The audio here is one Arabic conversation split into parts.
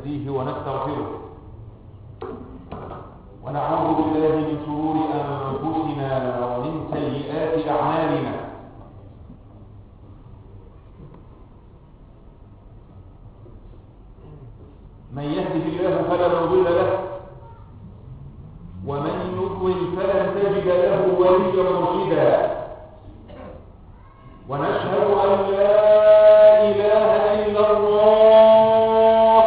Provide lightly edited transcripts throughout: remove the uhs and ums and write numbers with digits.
ونستهديه ونستغفره ونعوذ بالله من شرور أنفسنا ومن سيئات أعمالنا. من يهده الله فلا مضل له ومن يضلل فلن تجد له وليا مرشدا. ونشهد أن لا إله إلا الله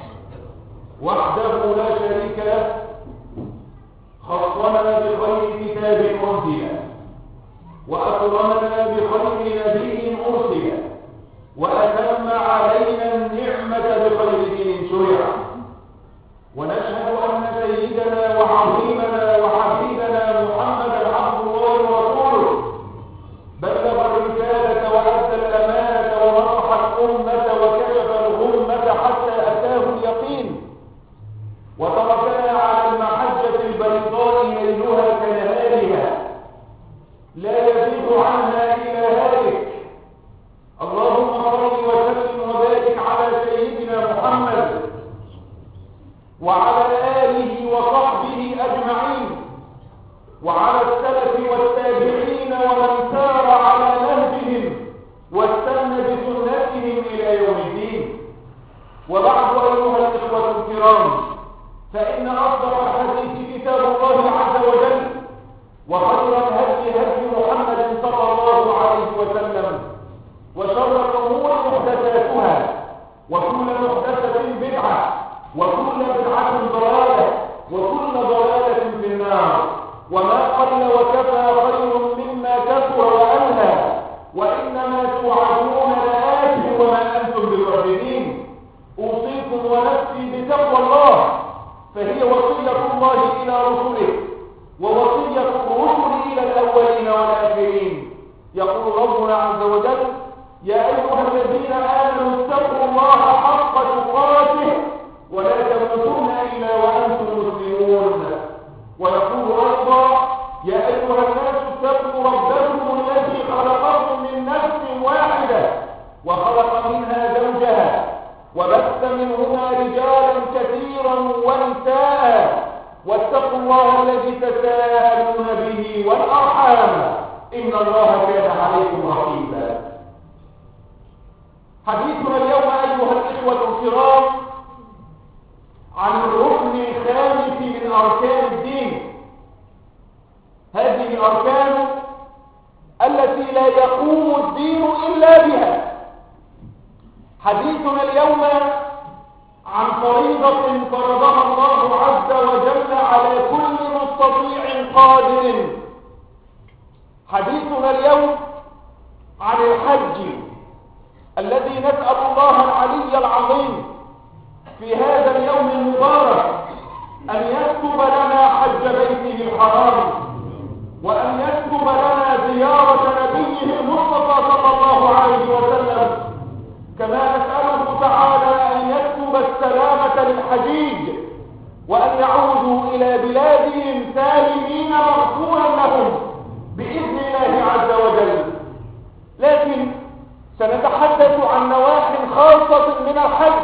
وحده لا شريك له، خصنا بخير كتاب أنزل وأكرمنا بخير نبي أرسل وأتم علينا النعمة بخير دين شرع. ونشهد أن سيدنا وعظيمنا وحبيبنا محمدا عبد الله ورسوله بلغ الرسالة وأدى الأمانة ونصح الأمة وكشف الغمة حتى أتاه اليقين، وتركنا على المحجة البيضاء ليلها كنهارها لا يزيد عنها إلا هالك. اللهم صل وسلم وبارك على سيدنا محمد وعلى آله وصحبه أجمعين وعلى السلف والتابعين ومن سار على نهجهم واستنى بسنتهم إلى يوم الدين. وبعد أيها الإخوة الكرام، فإن أصدق الحديث كتاب الله عز وجل، وخير الهدي هدي محمد صلى الله عليه وسلم، وشر الأمور محدثاتها، وكل محدثة بدعة، وكل بدعة ضلالة، وكل ضلالة في النار. وما قل وكفى خير مما كثر وألهى، وإنما توعدون لآت وما أنتم بمعجزين. أوصيكم ونفسي بتقوى الله، فهي وصية الله إلى رسله ووصية الرسل إلى الأولين والآخرين. يقول ربنا عز وجل: يا أيها الذين آمنوا اتقوا الله حق تقاته ولا تموتن إلا وأنتم مسلمون. ويقول أيضا: يا أيها الناس اتقوا ربكم الذي خلقكم من نفس واحدة وخلق منها زوجها وبث منهما رجالا كثيرا ونساء واتقوا الله الذي تساءلون به والأرحام إن الله كان عليكم رقيبا. حديثنا اليوم أيها الإخوة الكرام عن الركن الخامس من أركان الدين. هذه الأركان التي لا يقوم الدين إلا بها. حديثنا اليوم عن فريضة فرضها الله عز وجل على كل مستطيع قادر. حديثنا اليوم عن الحج الذي نسأل الله العلي العظيم في هذا اليوم المبارك أن يكتب لنا حج بيته الحرام، وأن يكتب لنا زيارة نبيه المصطفى صلى الله عليه وسلم، كما نسأله تعالى أن يكتب السلامة للحجيج وأن يعودوا إلى بلادهم سالمين مغفورا لهم بإذن الله عز وجل. لكن سنتحدث عن نواح خاصة من الحج،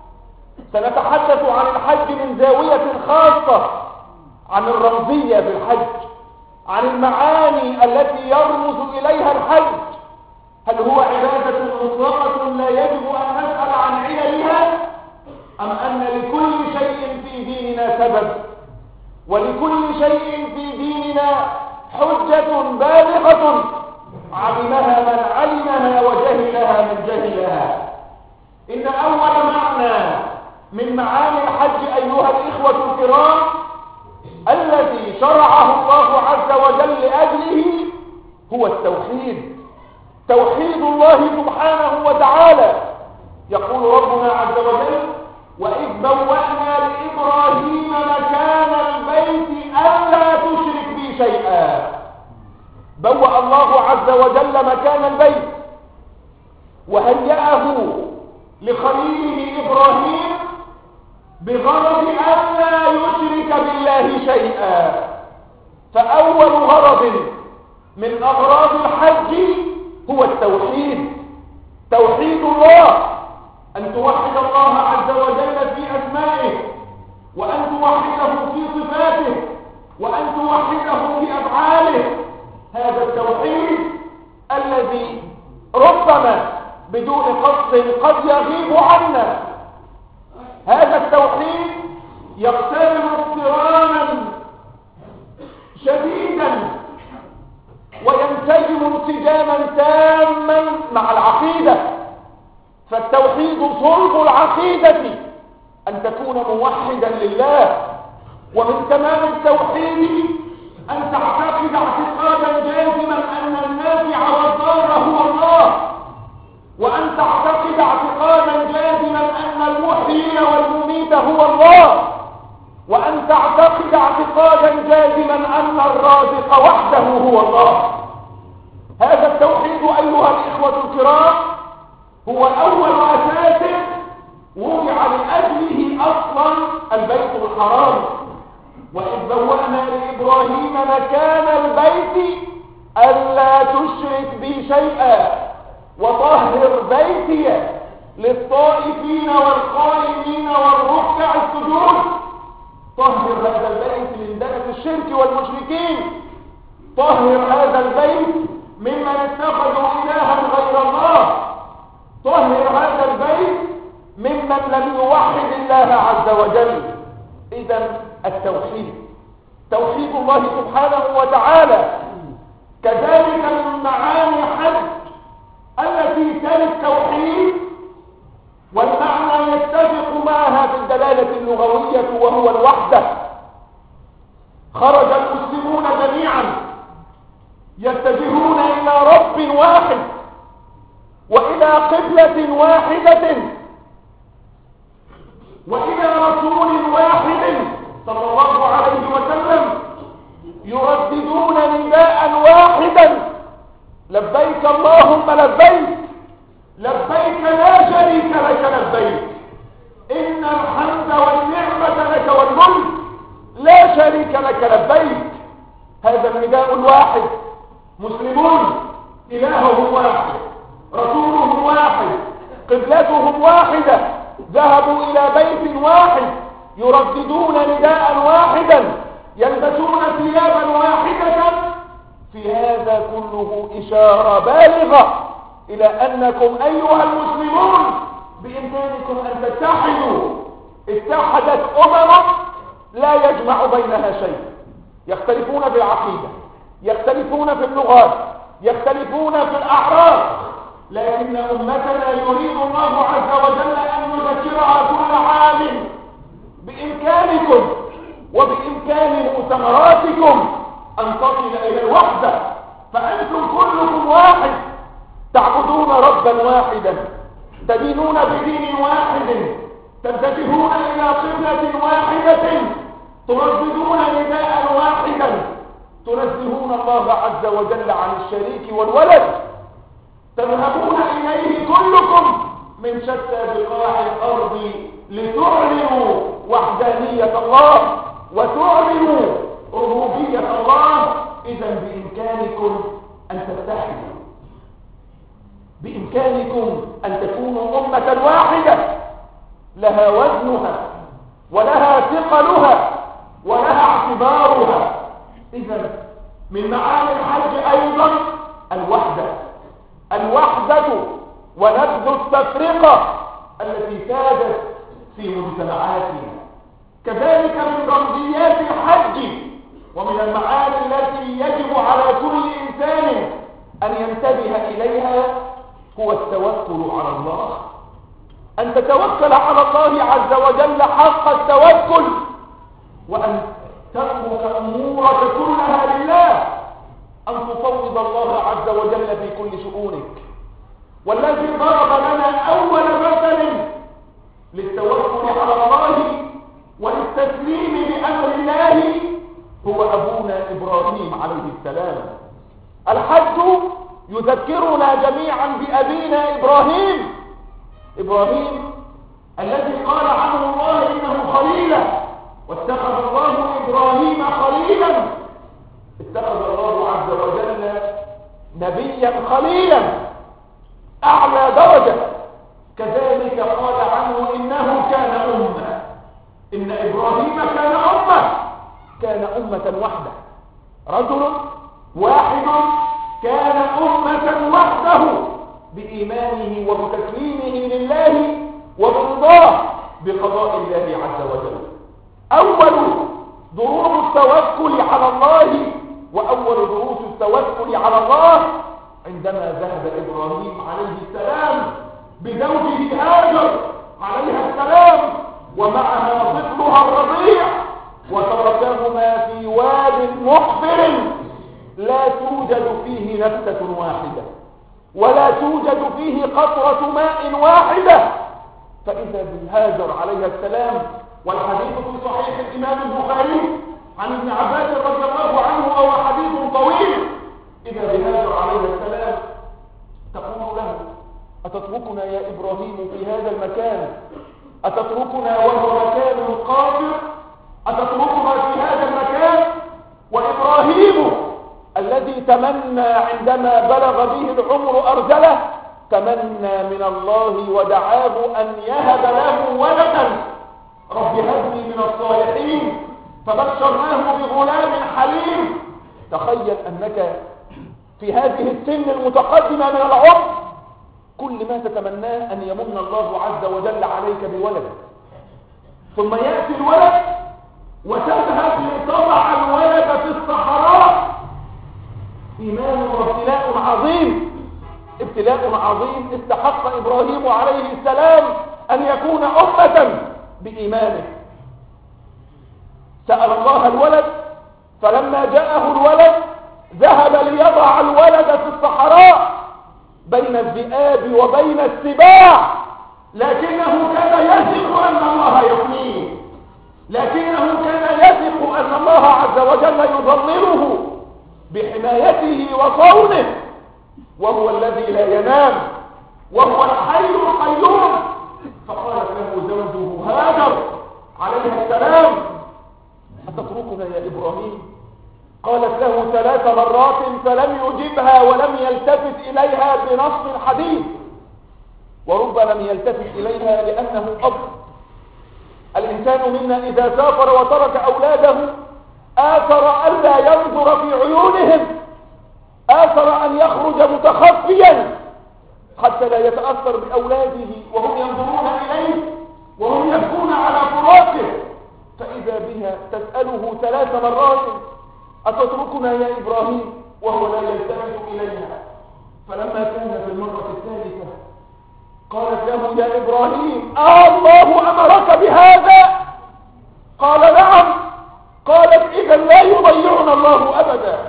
سنتحدث عن الحج من زاوية خاصة، عن الرمزية في الحج، عن المعاني التي يرمز إليها الحج. هل هو عبادة مطلقة لا يجب أن نسأل عن عللها، أم أن لكل شيء في ديننا سبب، ولكل شيء في ديننا حجة بالغة علمها من علمها وجهلها من جهلها؟ إن أول معنى من معاني الحج أيها الإخوة الكرام الذي شرعه الله عز وجل لأجله هو التوحيد، توحيد الله سبحانه وتعالى. يقول ربنا عز وجل: وإذ بوأنا لإبراهيم مكان البيت ألا تشرك بي شيئا. بوأ الله عز وجل مكان البيت وهيأه لخليله إبراهيم بغرض ألا يشرك بالله شيئا. فأول غرض من أغراض الحج هو التوحيد، توحيد الله، أن توحد الله عز وجل في قد يغيب عنا. هذا التوحيد يقترن اقترانا شديدا وينسجم انسجاما تاما مع العقيدة. فالتوحيد صلب العقيدة، أن تكون موحدا لله. ومن تمام التوحيد أن تعتقد اعتقادا جازما أن النافع والضار هو الله، وأن تعتقد اعتقادا جازما أن المحيي والمميت هو الله، وأن تعتقد اعتقادا جازما أن الرازق وحده هو الله. هذا التوحيد أيها الإخوة الكرام هو أول أساس وضع لأجله أصلا البيت الحرام. وإذ بوأنا لإبراهيم مكان البيت ألا تشرك بي شيئا وطهر بيتي للطائفين والقائمين والركع السجود. طهر هذا البيت من دنس الشرك والمشركين، طهر هذا البيت ممن اتخذوا إلها غير الله، طهر هذا البيت ممن لم يوحد الله عز وجل. إذن التوحيد توحيد الله سبحانه وتعالى كذلك من معاني حج التي تلي التوحيد، والمعنى يتفق معها في الدلالة اللغوية وهو الوحدة. خرج المسلمون جميعا يتجهون إلى رب واحد وإلى قبلة واحدة وإلى رسول واحد صلى الله عليه وسلم، يرددون نداء واحدا: لبيك اللهم لبيك، لبيك لا شريك لك لبيك، إن الحمد والنعمة لك والملك لا شريك لك لبيك. هذا النداء الواحد. مسلمون إلههم واحد، رسولهم واحد، قبلتهم واحدة، ذهبوا إلى بيت واحد، يرددون نداء واحدا، يلبسون ثيابا واحدة. في هذا كله إشارة بالغة إلى أنكم أيها المسلمون بإمكانكم أن تتحدوا. اتحدت لا يجمع بينها شيء، يختلفون في العقيدة، يختلفون في اللغات، يختلفون في الأعراف، لكن أمتنا يريد الله عز وجل أن يذكرها كل عام بإمكانكم وبإمكان مؤتمراتكم أن تصل إلى الوحدة. فأنتم كلكم واحد، تعبدون ربا واحدا، تدينون بدين واحد، تتجهون إلى قبلة واحدة، ترددون نداء واحدا، تنزهون الله عز وجل عن الشريك والولد، تذهبون إليه كلكم من شتى بقاع الأرض لتعلنوا وحدانية الله وتعلنوا ربوبية الله. إذن بإمكانكم أن تتحدوا، بإمكانكم أن تكونوا أمة واحدة لها وزنها ولها ثقلها ولها اعتبارها. إذن من معاني الحج أيضا الوحدة، الوحدة ونبذ التفرقة التي سادت في مجتمعاتنا. كذلك من رمزيات الحج ومن المعاني التي يجب على كل إنسان أن ينتبه إليها هو التوكل على الله، أن تتوكل على الله عز وجل حق التوكل، وأن تترك أمورك كلها لله، أن تفوض الله عز وجل في كل شؤونك. والذي ضرب لنا أول مثل للتوكل على الله وللتسليم بأمر الله هو أبونا إبراهيم عليه السلام. الحج يذكرنا جميعا بأبينا إبراهيم، إبراهيم الذي قال عنه الله إنه خليلا، واتخذ الله إبراهيم خليلا. اتخذ الله عز وجل نبيا خليلا أعلى درجة. كذلك قال عنه إنه كان أمة، إن إبراهيم كان أمة، كان أمة وحده، رجل واحد كان أمة وحده بإيمانه وبتسليمه لله وبرضاه بقضاء الله عز وجل. أول دروس التوكل على الله وأول دروس التوكل على الله عندما ذهب إبراهيم عليه السلام بزوجه هاجر عليها السلام ومعها طفلها الرضيع وتركهما في واد محفر لا توجد فيه نفسة واحدة ولا توجد فيه قطرة ماء واحدة. فإذا بهاجر عليها السلام، والحديث في صحيح الإمام البخاري عن ابن عباس رضي الله عنه وهو حديث طويل، إذا بهاجر عليها السلام تقول له: أتتركنا يا إبراهيم في هذا المكان؟ أتتركنا وهو مكان قافر؟ أتتركنا في هذا المكان؟ وإبراهيم الذي تمنى عندما بلغ به العمر أرجله تمنى من الله ودعاه أن يهب له ولدا، رب هب لي من الصالحين، فبشرناه بغلام حليم. تخيل أنك في هذه السن المتقدمة من العمر كل ما تتمناه أن يمن الله عز وجل عليك بولد، ثم يأتي الولد وتذهب لتضع الولد في الصحراء. إيمان وابتلاء عظيم، ابتلاء عظيم استحق إبراهيم عليه السلام أن يكون أمة بإيمانه. سأل الله الولد، فلما جاءه الولد ذهب ليضع الولد في الصحراء بين الذئاب وبين السباع، لكنه كان يثق أن الله يحميه، لكنه كان يثق أن الله عز وجل يظلله بحمايته وصونه، وهو الذي لا ينام وهو الحي القيوم. فقالت له زوجه هاجر عليه السلام: أتتركنا يا إبراهيم؟ قالت له 3 مرات فلم يجبها ولم يلتفت إليها بنص الحديث، ورب لم يلتفت إليها لأنه أب. الإنسان منا إذا سافر وترك أولاده آثر ألا ينظر في عيونهم، آثر أن يخرج متخفيا حتى لا يتأثر بأولاده وهم ينظرون إليه وهم يبكون على فراقه. فإذا بها تسأله 3 مرات: أتتركنا يا إبراهيم؟ وهو لا يلتفت إليها. فلما كان في المرة الثالثة قالت له: يا إبراهيم الله أمرك بهذا؟ قال: نعم. قالت: إذا لا يضيعنا الله أبدا.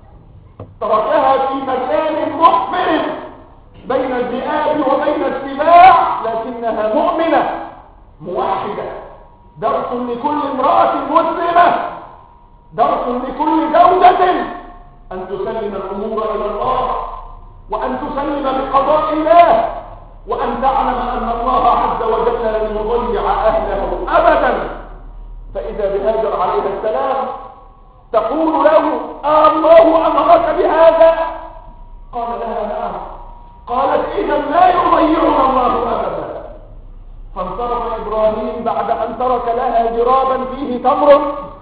تركها في مكان محفر بين الذئاب وبين السباع، لكنها مؤمنة موحدة. درس لكل امرأة مسلمة، درس لكل زوجة أن تسلم الأمور إلى الله، وأن تسلم بقضاء الله، وأن تعلم أن الله عز وجل لن يضيع أهله أبدا. فإذا بهاجر عليه السلام تقول له: الله أمرك بهذا؟ قال لها: نعم. قالت: إذا لا يضيعنا الله أبدا. فانصرف إبراهيم بعد أن ترك لها جرابا فيه تمر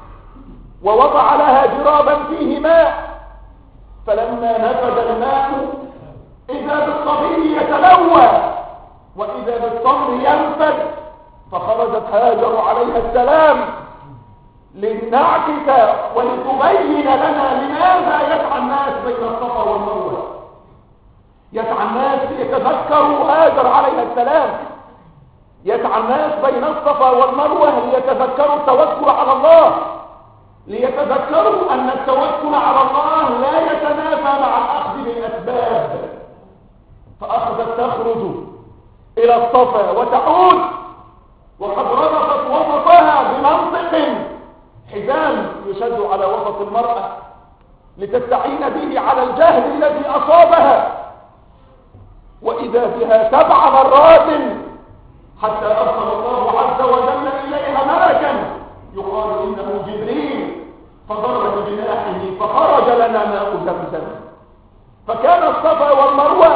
ووضع لها جرابا فيه ماء، فلما نفد الماء إذا بالصبي يتلوى وإذا بالتمر ينفد. فخرجت هاجر عليها السلام لنعكس ولتبين لنا لماذا يسعى الناس بين الصفا والمروة. يسعى الناس ليتذكروا هاجر عليها السلام، يسعى الناس بين الصفا والمروة ليتذكروا التوكل على الله، ليتذكروا أن التوكل على الله لا يتنافى مع الأخذ بالأسباب. فأخذت تخرج إلى الصفا وتعود وقد ربطت وسطها بمنطق حزام يشد على وسط المرأة لتستعين به على الجهل الذي أصابها، وإذا بها 7 مرات حتى أرسل الله عز وجل إليها ملكا يقال إنه جبريل، فضرب بجناحه فخرج لنا ماء زمزم. فكان الصفا والمروة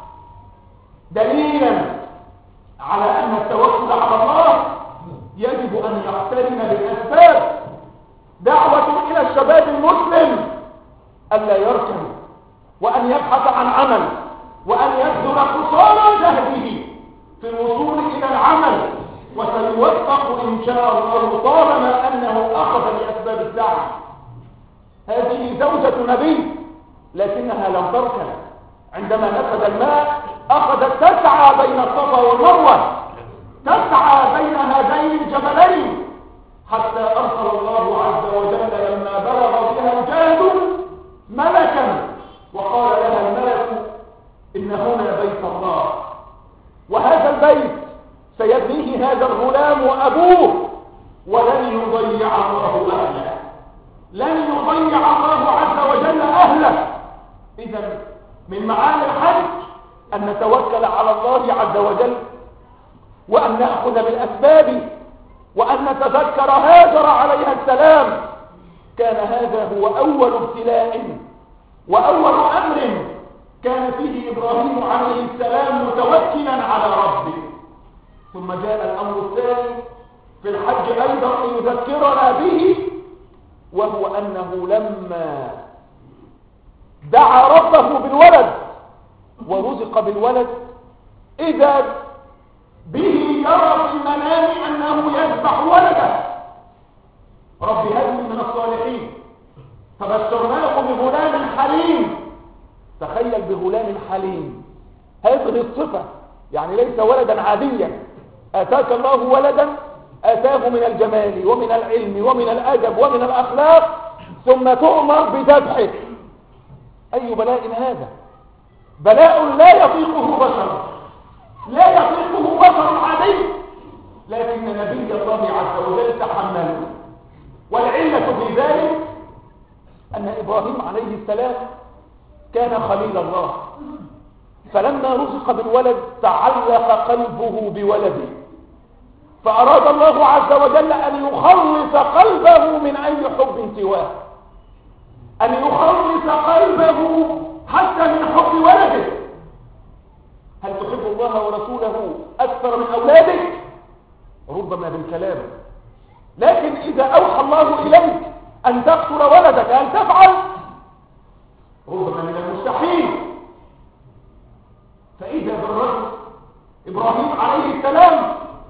دليلا على أن التوكل على الله يجب أن يقترن بالأسباب. دعوة إلى الشباب المسلم ألا يركن، وأن يبحث عن عمل، وأن يبذل قصارى جهده في الوصول إلى العمل، وسيوفق إن شاء الله طالما أنه أخذ بأسباب السعي. هذه زوجة نبي لكنها لم تركن، عندما نفد الماء أخذت تسعى بين الصفا والمروة، تسعى بين هذين الجبلين، حتى أرسل الله عز وجل لما بلغ بها الجهد ملكا وقال لها الملك إن هنا بيت الله، وهذا البيت سيبنيه هذا الغلام وأبوه، ولن يضيع الله أهله، لن يضيع الله عز وجل أهله. إذا من معاني الحج أن نتوكل على الله عز وجل، وأن نأخذ بالأسباب، وأن نتذكر هاجر عليها السلام. كان هذا هو أول ابتلاء وأول أمر كان فيه إبراهيم عليه السلام متوكلا على ربه. ثم جاء الأمر الثاني في الحج أيضا ليذكرنا به، وهو أنه لما دعا ربه بالولد ورزق بالولد إذا به يرى في المنام أنه يذبح ولده. رب هب لي من الصالحين، فبشرناه بغلام حليم. تخيل بغلام حليم، هذه الصفة يعني ليس ولدا عاديا، آتاك الله ولدا آتاه من الجمال ومن العلم ومن الأدب ومن الأخلاق، ثم تؤمر بذبحه. أي بلاء هذا؟ بلاء لا يطيقه بشر، لا يطيقه بشر عادي، لكن نبي الله عز وجل تحمله. والعلة في ذلك أن إبراهيم عليه السلام كان خليل الله، فلما رزق بالولد تعلق قلبه بولده، فأراد الله عز وجل أن يخلص قلبه من أي حب سواه، أن يخلص قلبه حتى من حب ولده. هل تحب الله ورسوله أكثر من أولادك؟ ربما بالكلام، لكن إذا أوحى الله إليك أن تقتل ولدك هل تفعل؟ ربما من المستحيل. فإذا بالرجل إبراهيم عليه السلام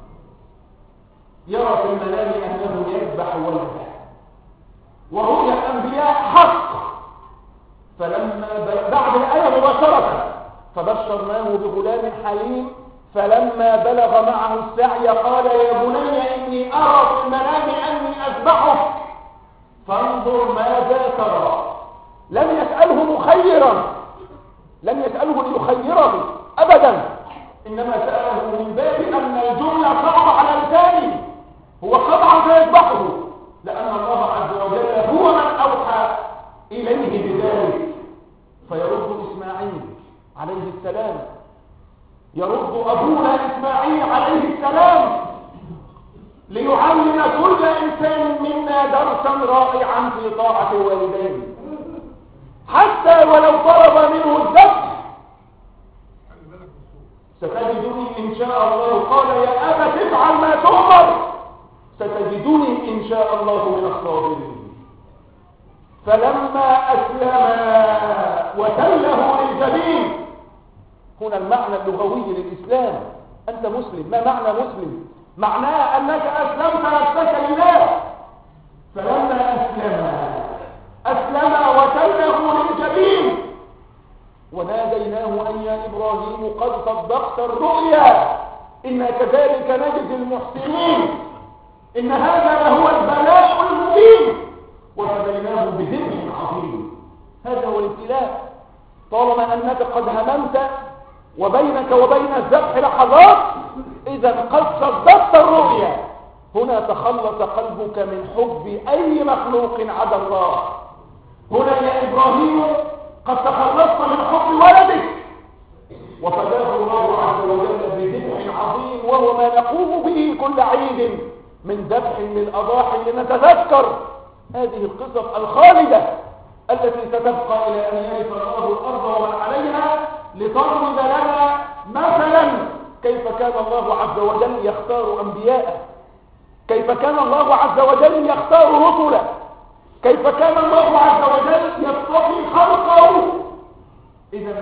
يرى في المنام أنه يذبح ولده، ورؤيا الأنبياء حق. فلما بعد الآية مباشرة فبشرناه بغلام حليم، فلما بلغ معه السعي قال يا بني إني أرى في المنام أني أذبحك فانظر ماذا ترى. لم يسأله مخيرا، لم يسأله ليخيره أبدا، إنما سأله من باب أن الجملة صعبة على لسانه، هو قطعا سيذبحه، لأن الله عز وجل هو من أوحى إليه بذلك. فيرد إسماعيل عليه السلام، يرد أبونا إسماعيل عليه السلام ليعلم كل إنسان منا درسا رائعا في طاعة والديه، حتى ولو طلب منه الذبح. ستجدني إن شاء الله، قال يا أبت افعل ما تؤمر ستجدني إن شاء الله من الصابرين. فلما أسلما وتله للجبين، هنا المعنى اللغوي للإسلام. أنت مسلم، ما معنى مسلم؟ معناه أنك أسلمت نفسك لله. فلما أسلم وتله للجبين وناديناه أن يا إبراهيم قد صدقت الرؤيا إنا كذلك نجزي المحسنين إن هذا لهو البلاء المبين وفديناه بذبح عظيم. هذا هو الابتلاء. طالما أنك قد هممت وبينك وبين الذبح لحظات، إذا قد صدقت الرؤيا. هنا تخلص قلبك من حب أي مخلوق عدا الله. هنا يا إبراهيم قد تخلصت من حب ولدك وفداه الله عز وجل بذبح عظيم، وهو ما نقوم به كل عيد من ذبح للأضاحي لنتذكر هذه القصص الخالدة التي ستبقى إلى أن يرث الله الأرض ومن عليها، لتضرب لنا مثلا كيف كان الله عز وجل يختار أنبياءه، كيف كان الله عز وجل يختار رسله، كيف كان الله عز وجل يصطفي خلقه. إذا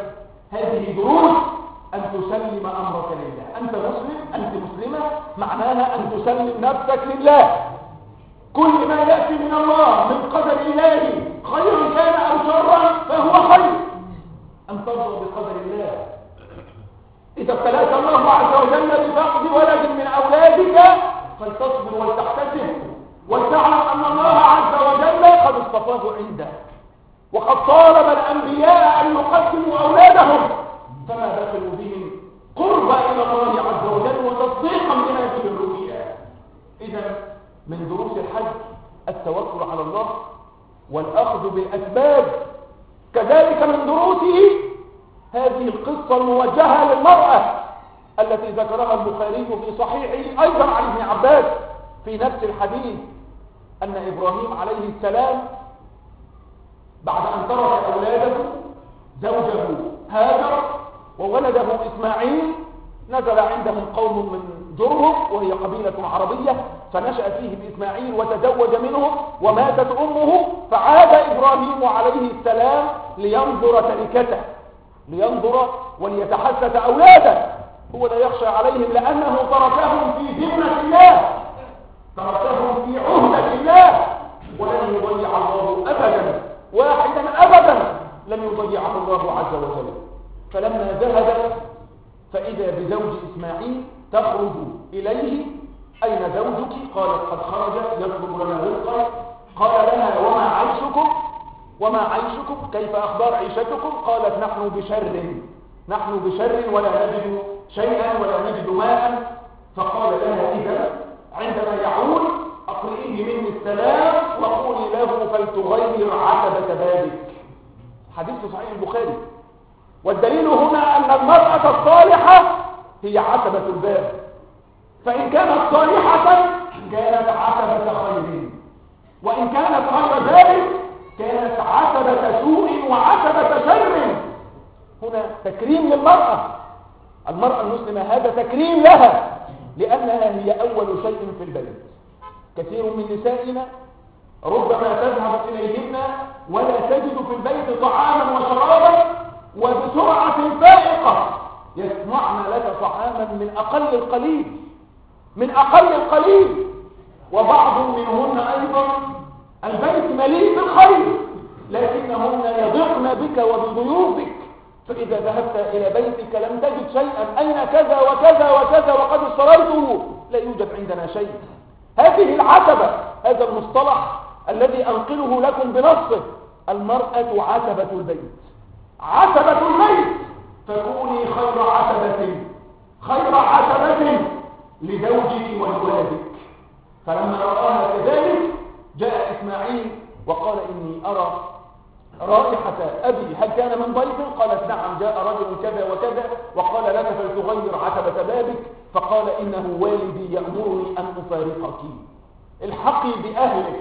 هذه دروس أن تسلم أمرك لله. أنت مسلم، أنت مسلمة، معناها أن تسلم نفسك لله. كل ما يأتي من الله من قدر إلهي خير كان أو شرا فهو خير. أن ترضى بقدر الله. إذا ابتلاك الله عز وجل بفقد ولد من أولادك فلتصبر ولتحتسب ولتعلم أن الله عز وجل قد اصطفاه عنده، وقد طالب الأنبياء أن يقدموا أولادهم فما بخلوا بهم قربا إلى الله عز وجل وتصديقا لهذه الرؤيا. إذا من دروس الحج التوكل على الله والأخذ بالأسباب. كذلك من دروسه هذه القصة الموجهة للمرأة التي ذكرها البخاري في صحيحه أيضا عن ابن عباس في نفس الحديث، أن إبراهيم عليه السلام بعد أن ترك أولاده زوجه هاجر وولده إسماعيل نزل عندهم قوم من جرهم وهي قبيلة عربية، فنشأ فيه بإسماعيل وتزوج منهم وماتت أمه، فعاد إبراهيم عليه السلام لينظر تركته، لينظر وليتحسس أولاده. هو لا يخشى عليهم لأنه تركهم في ذمة الله، تركهم في عهدة الله، ولن يضيع الله أبدا واحدا أبدا لن يضيعه الله عز وجل. فلما ذهب فإذا بزوج إسماعيل تخرج إليه: أين زوجك؟ قالت: قد خرج يطلب لنا رزقا. قال لها: وما عيشكم؟ كيف أخبار عيشتكم؟ قالت: نحن بشر ولا نجد شيئا ولا نجد ماء. فقال لها: إذا عندما يعود أقرئيه مني السلام وقولي له فلتغير عتبة بابك. حديث صحيح البخاري. والدليل هنا أن المرأة الصالحة هي عتبة الباب، فإن كانت صالحة كانت عتبة خير، وإن كانت غير ذلك كانت عتبة سوء وعتبة شر. هنا تكريم للمرأة، المرأة المسلمة هذا تكريم لها لأنها هي أول شيء في البيت. كثير من نسائنا ربما تذهب إليهن ولا تجد في البيت طعاما وشرابا، وبسرعة فائقة يصنعن لك طعاما من أقل القليل، وبعض منهن أيضا البيت مليء بالخير لكنهن يضقن بك وبضيوفك، فإذا ذهبت إلى بيتك لم تجد شيئا، أين كذا وكذا وكذا وقد اشتريته، لا يوجد عندنا شيء. هذه العتبة، هذا المصطلح الذي أنقله لكم بنصه: المرأة عتبة البيت، عتبة البيت، فكوني خير عتبة لزوجك ولولدك. فلما رآها كذلك جاء إسماعيل وقال: إني أرى رائحة أبي، هل كان من ضيف؟ قالت: نعم، جاء رجل كذا وكذا وقال لك فلتغير عتبة بابك. فقال: إنه والدي يأمرني أن أفارقك، الحقي بأهلك.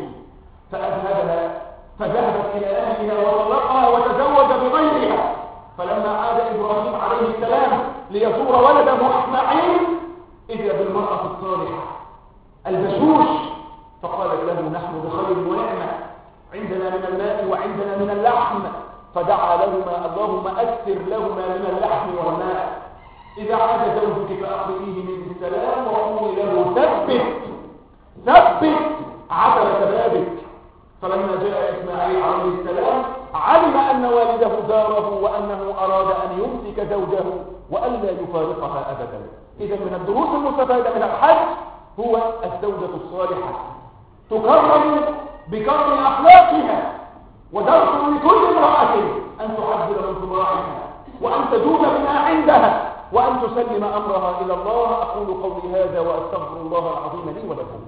فذهبت إلى أهلها وطلقها وتزوج بغيرها. فلما عاد إبراهيم عليه السلام ليزور ولده إسماعيل إذا بالمرأة الصالحة البشوش، فقالت له: نحن بخير ونعمة، عندنا من الماء وعندنا من اللحم. فدعا لهما: اللهم أكثر لهما من اللحم والماء. إذا عاد زوجك فأقرئيه من السلام وقولي له: ثبت عتبة بابك. فلما جاء إسماعيل عليه السلام علم أن والده زاره وأنه أراد أن يمسك زوجه وألا يفارقها أبدا. إذا من الدروس المستفادة من الحج هو الزوجة الصالحة تكرم بكرم أخلاقها، ودرس لكل امرأة أن تعبر من طباعها وأن تجود بما عندها وأن تسلم أمرها إلى الله. أقول قولي هذا وأستغفر الله العظيم لي ولكم.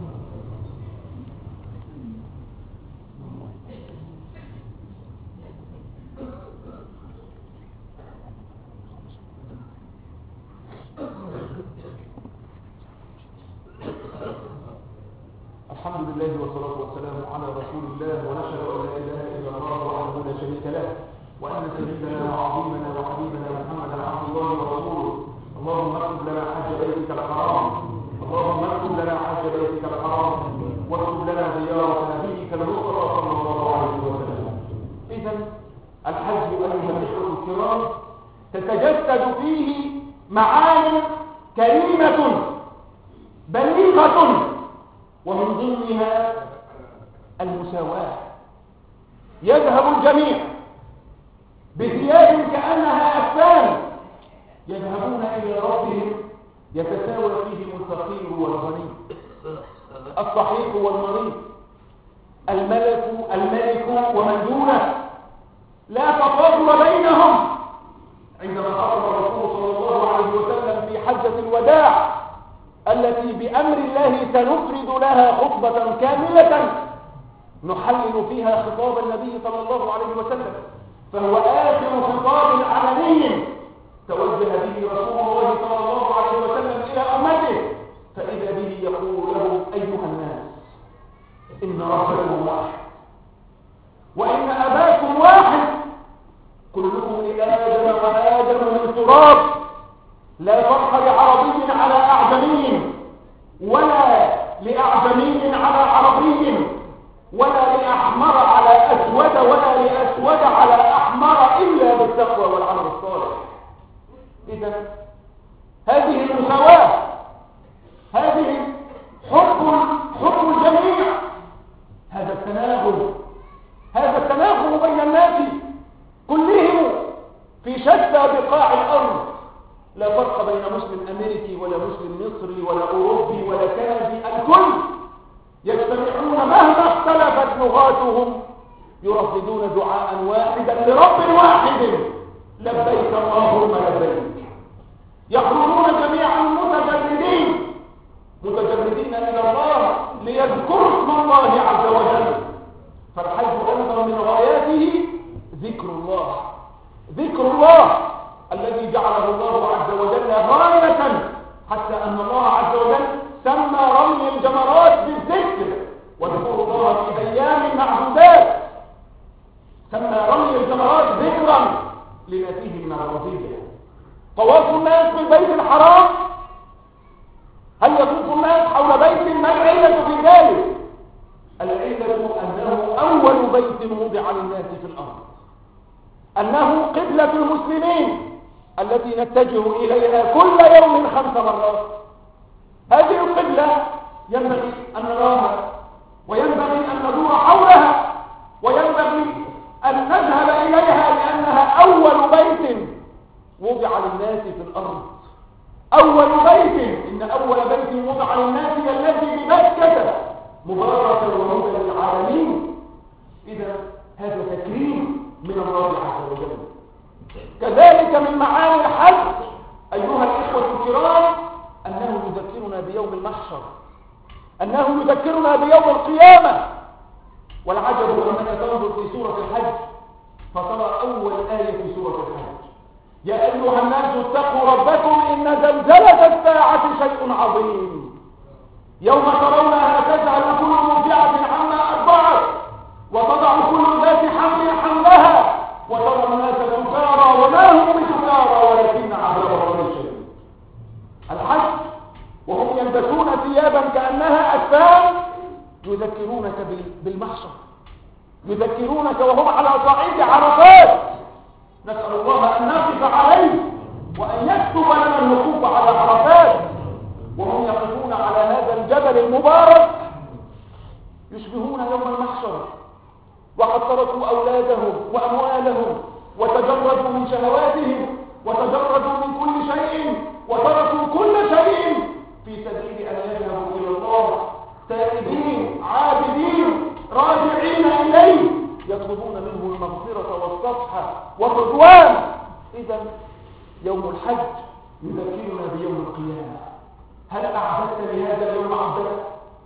الحمد لله والصلاة والسلام على رسول الله، ونشهد أن لا إله إلا الله وحده لا شريك له، وأن سيدنا وعظيمنا وحبيبنا محمدا عبد الله ورسوله. اللهم اكتب لنا حج بيتك الحرام، اللهم اكتب لنا حج بيتك الحرام، واكتب لنا زيارة نبيك المصطفى صلى الله عليه وسلم. إذا الحج أيها الإخوة الكرام ومن ضمنها المساواة. يذهب الجميع بثياب كأنها أكفان، يذهبون إلى ربهم يتساوى فيهم الفقير والغني، الصحيح والمريض، الملك ومن دونه، لا تفاضل بينهم. عندما خطب الرسول صلى الله عليه وسلم في حجة الوداع التي بأمر الله سنفرد لها خطبة كاملة نحلل فيها خطاب النبي صلى الله عليه وسلم، فهو آخر خطاب علني توجه به رسول الله صلى الله عليه وسلم إلى أمته، فإذا به يقول لهم: أيها الناس، إن ربكم واحد وإن أباكم واحد، كلكم لآدم وآدم من تراب، لا فرق لعربي على أعجمي ولا لأعجمي على عربي ولا لأحمر على أسود ولا لأسود على أحمر إلا بالتقوى والعمل الصالح. إذن هذه المساواة، هذه حب الجميع، هذا التناغم بين الناس كلهم في شتى بقاع الأرض، لا فرق بين مسلم أمريكي ولا مسلم مصري ولا أوروبي ولا كندي، الكل يجتمعون مهما اختلفت لغاتهم يرددون دعاء واحدا لرب واحد: لبيك اللهم لبيك. يخرجون جميعا متجردين إلى الله ليذكروا اسم الله عز وجل. فالحج أيضا من غاياته ذكر الله الذي جعله الله عز وجل غاية، حتى أن الله عز وجل سمى رمي الجمرات بالذكر، واذكروا الله في أيام معدودات، سمى رمي الجمرات ذكرا لما فيه من الرضية. طواف الناس بالبيت الحرام، هل يطوف الناس حول بيت؟ ما العلة في ذلك؟ العلة أنه أول بيت وضع للناس في الأرض، أنه قبلة المسلمين التي نتجه إليها كل يوم 5 مرات. هذه القبلة ينبغي أن نراها، وينبغي أن ندور حولها، وينبغي أن نذهب إليها، لأنها أول بيت وضع للناس في الأرض. أول بيت، إن أول بيت وضع للناس الذي بمكة مباركا وهدى للعالمين. إذا هذا تكريم من الله عز وجل. كذلك من معاني الحج أيها الإخوة الكرام أنه يذكرنا بيوم المحشر، أنه يذكرنا بيوم القيامة. والعجب أنك تنظر في سورة الحج فترى أول آية في سورة الحج: يا أيها الناس اتقوا ربكم إن زلزلة الساعة شيء عظيم، يوم ترونها تذهل كل مرضعة عما أرضعت وتضع كل ذات حمل حملها وترى الناس سكارى وما هم بسكارى ولكن عذاب الله شديد. الحج وهم يلبسون ثيابا كأنها أكفان يذكرونك بالمحشر، يذكرونك وهم على صعيد عرفات. نسأل الله أن نقف عليه وأن يكتب لنا الوقوف على عرفات وهم يقفون على هذا الجبل المبارك، يشبهون يوم المحشر، وقد تركوا أولادهم وأموالهم وتجردوا من شهواتهم وتجردوا من كل شيء وتركوا كل شيء في سبيل أن يذهبوا إلى الله تائبين عابدين راجعين إليه، يطلبون منه المغفرة والصفح والرضوان. إذا يوم الحج يذكرنا بيوم القيامة. هل أعددت لهذا اليوم عبدك؟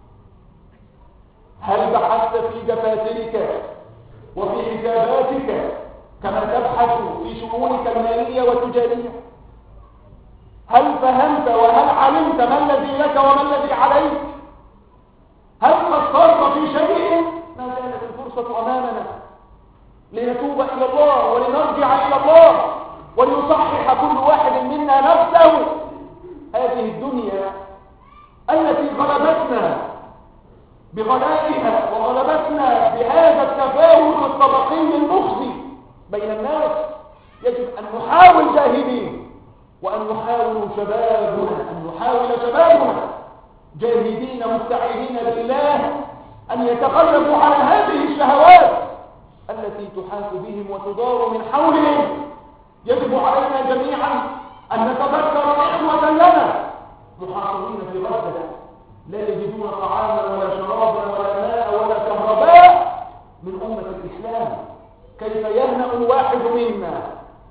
هل بحثت في دفاترك وفي حساباتك كما تبحث في شؤونك المالية والتجارية؟ هل فهمت وهل علمت ما الذي لك وما الذي عليك؟ هل قصرت في شيء؟ ما زالت الفرصة أمامنا لنتوب إلى الله ولنرجع إلى الله وليصحح كل واحد منا نفسه. هذه الدنيا التي غلبتنا بغلائها وغلبتنا بهذا التفاوت الطبقي المخزي بين الناس، يجب أن نحاول جاهدين وأن نحاول شبابنا جاهدين مستعينين لله أن يتغلبوا على هذه الشهوات التي تحاك بهم وتدار من حولهم. يجب علينا جميعا أن نتذكر إخوة لنا محاصرين في غزة لا يجدون طعاما ولا شرابا ولا ماء ولا كهرباء من أمة الإسلام. كيف يهنأ الواحد منا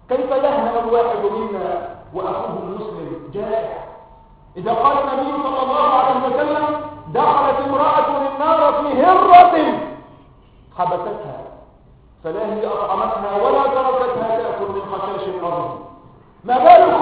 وأخوه المسلم جائع؟ إذا قال النبي صلى الله عليه وسلم دخلت امرأة النار في هرة حبستها فلا هي أطعمتها ولا تركتها تأكل من خشاش الأرض، ما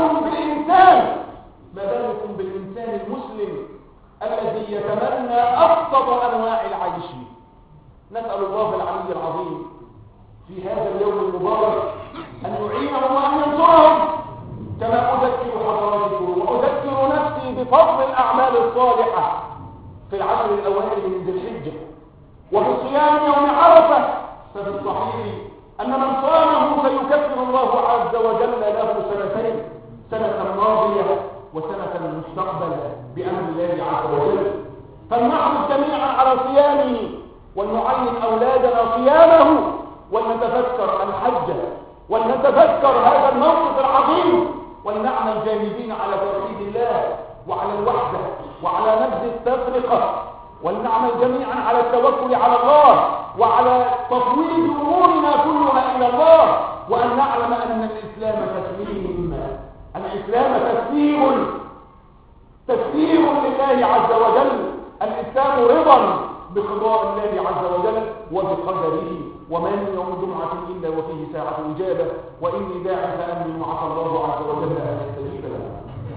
بالكم بالإنسان المسلم الذي يتمنى أبسط أنواع العيش. نسأل الله العلي العظيم في هذا اليوم المبارك أن يعينهم وأن ينصرهم، كما أذكر حضراتكم وأذكر نفسي بفضل الأعمال الصالحة في العشر الأوائل من ذي الحجة وفي صيام يوم عرفة. ففي الصحيح أن من صامه سيكفر الله عز وجل له سنتين، سنة ماضية وسنة مستقبلة بأمر الله عز وجل. فلنحرص جميعا على صيامه ولنعين أولادنا صيامه ولنتذكر الحج ولنتذكر هذا الموقف العظيم ولنعمل جاهدين على توحيد الله وعلى الوحدة وعلى نبذ التفرقة، ولنعمل جميعا على التوكل على الله وعلى تفويض أمورنا كلها إلى الله، وأن نعلم أن الإسلام تسليم لله عز وجل. الإسلام رضا بقضاء الله عز وجل وبقدره، وما من يوم جمعة إلا وفيه ساعة إجابة، وإني داع فأمن وعسى الله عز وجل أن يستجيب لنا.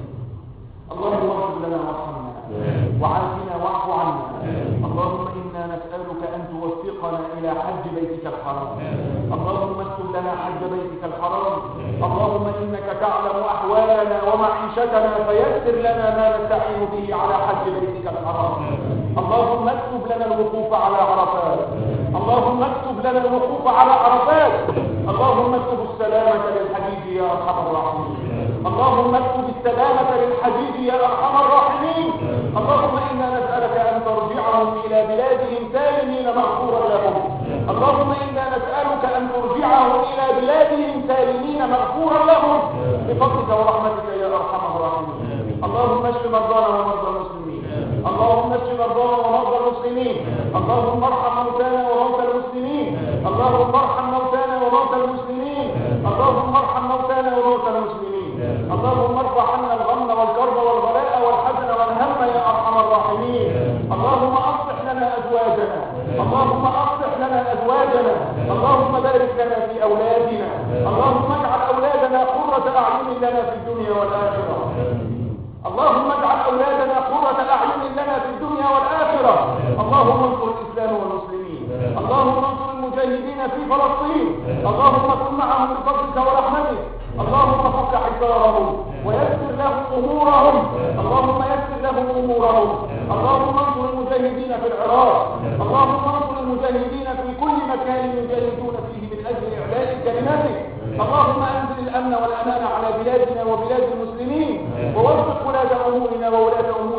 اللهم اغفر لنا وارحمنا وعافنا واعف عنا. اللهم إنا نسألك أن توفقنا إلى حج بيتك الحرام. اللهم اكتب لنا حج بيتك الحرام. اللهم إنك تعلم أحوالنا ومعيشتنا فيسر لنا ما نستعين به على حج بيتك الحرام. اللهم اكتب لنا الوقوف على عرفات. اللهم اكتب لنا الوقوف على عرفات. اللهم اكتب السلامة للحجيج يا أرحم الراحمين. اللهم اكتب السلامة للحجيج يا أرحم الراحمين. اللهم إنا نسألك أن ترجعهم إلى بلادهم سالمين مغفورا لهم. اللهم إنا نسألك أن ترجعهم إلى بلادهم سالمين مغفورا لهم بفضلك ورحمتك يا أرحم الراحمين. اللهم اشف مرضانا ومرضى المسلمين. اللهم اشف مرضانا ومرضى المسلمين. اللهم ارحم موتانا وموتى المسلمين. اللهم ارحم موتانا وموتى المسلمين. اللهم ارحم موتانا وموتى المسلمين. اللهم ارفع عنا الغم والكرب والغلاء والحزن والهم يا ارحم الراحمين. اللهم اصلح لنا ازواجنا. اللهم اصلح لنا ازواجنا. اللهم بارك لنا في اولادنا. اللهم اجعل اولادنا قرة اعين لنا في الدنيا والاخره. اللهم اجعل اولادنا قرة اعين لنا في الدنيا والاخره. اللهم انصر الاسلام والمسلمين. اللهم انصر المجاهدين في فلسطين. اللهم كن معهم بفضلك ورحمتك. اللهم فك حصارهم ويسر لهم امورهم. اللهم يسر لهم امورهم. اللهم انصر المجاهدين في العراق. اللهم انصر المجاهدين في كل مكان يجاهدون فيه من اجل اعلاء كلماتك. اللهم انزل الامن والامان على بلادنا وبلاد المسلمين، ووفق ولاة امورنا وولاة امور